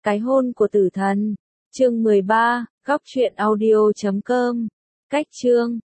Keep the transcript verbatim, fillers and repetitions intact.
Cái hôn của tử thần. Chương mười ba, góc truyện audio chấm com. Cách chương